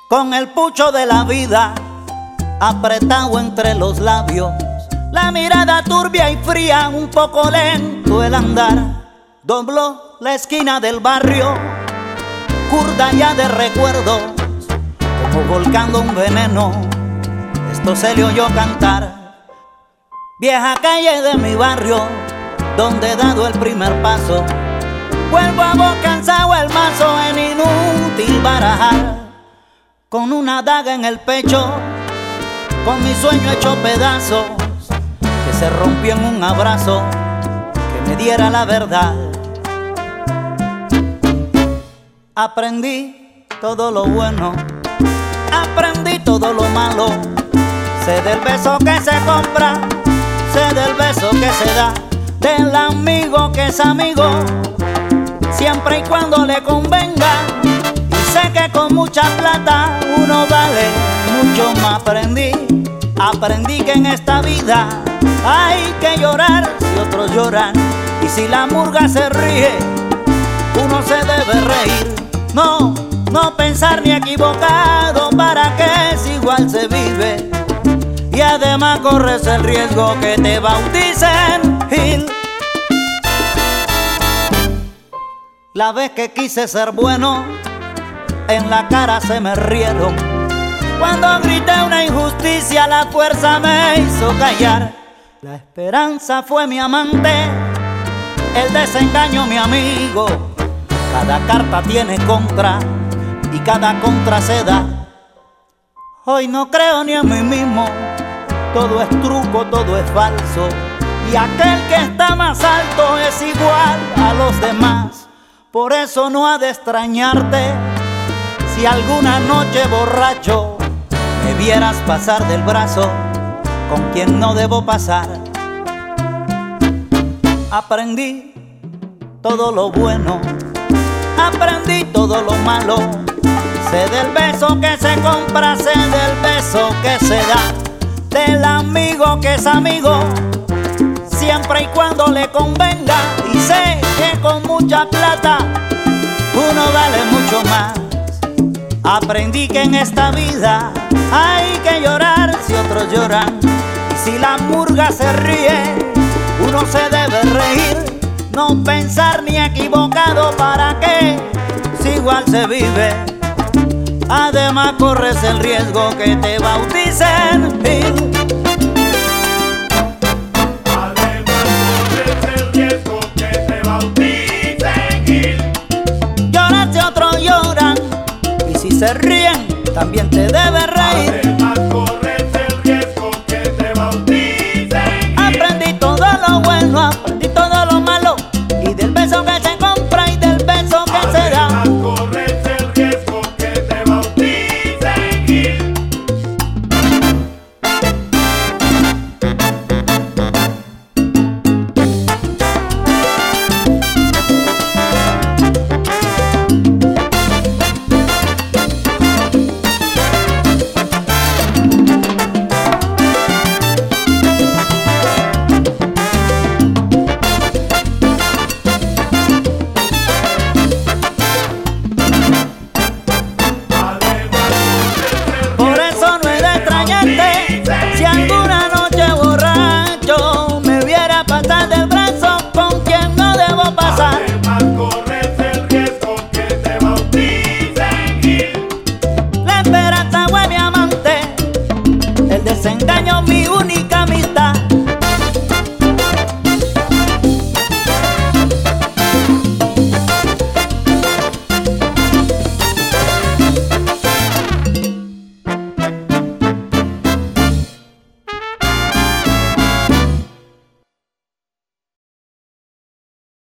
con el pucho de la vida apretado entre los labios, la mirada turbia y fría, un poco lento el andar. Dobló la esquina del barrio, curda ya de recuerdos, como volcando un veneno. Esto se le oyó cantar. Vieja calle de mi barrio, donde he dado el primer paso, vuelvo a vos cansado el mazo en inútil barajar, con una daga en el pecho, con mi sueño hecho pedazos, que se rompió en un abrazo que me diera la verdad. Aprendí todo lo bueno, aprendí todo lo malo, sé del beso que se compra, sé del beso que se da, del amigo que es amigo, siempre y cuando le convenga. Y sé que con mucha plata uno vale mucho más. Aprendí que en esta vida hay que llorar si otros lloran, y si la murga se ríe, uno se debe reír. No pensar ni equivocado, para que si igual se vive, y además corres el riesgo que te bauticen Gil. La vez que quise ser bueno, en la cara se me rieron. Cuando grité una injusticia, la fuerza me hizo callar. La esperanza fue mi amante, el desengaño mi amigo. Cada carta tiene contra y cada contra se da. Hoy no creo ni en mí mismo, todo es truco, todo es falso, y aquel que está más alto es igual a los demás. Por eso no ha de extrañarte si alguna noche borracho me vieras pasar del brazo con quien no debo pasar. Aprendí todo lo bueno, aprendí todo lo malo, sé del beso que se compra, sé del beso que se da, del amigo que es amigo, siempre y cuando le convenga. Y sé que con mucha plata uno vale mucho más. Aprendí que en esta vida hay que llorar si otros lloran, y si la murga se ríe, uno se debe reír. No pensar ni equivocado, para que si igual se vive, además corres el riesgo que te bauticen Gil. Llorar si otros lloran, y si se ríen también te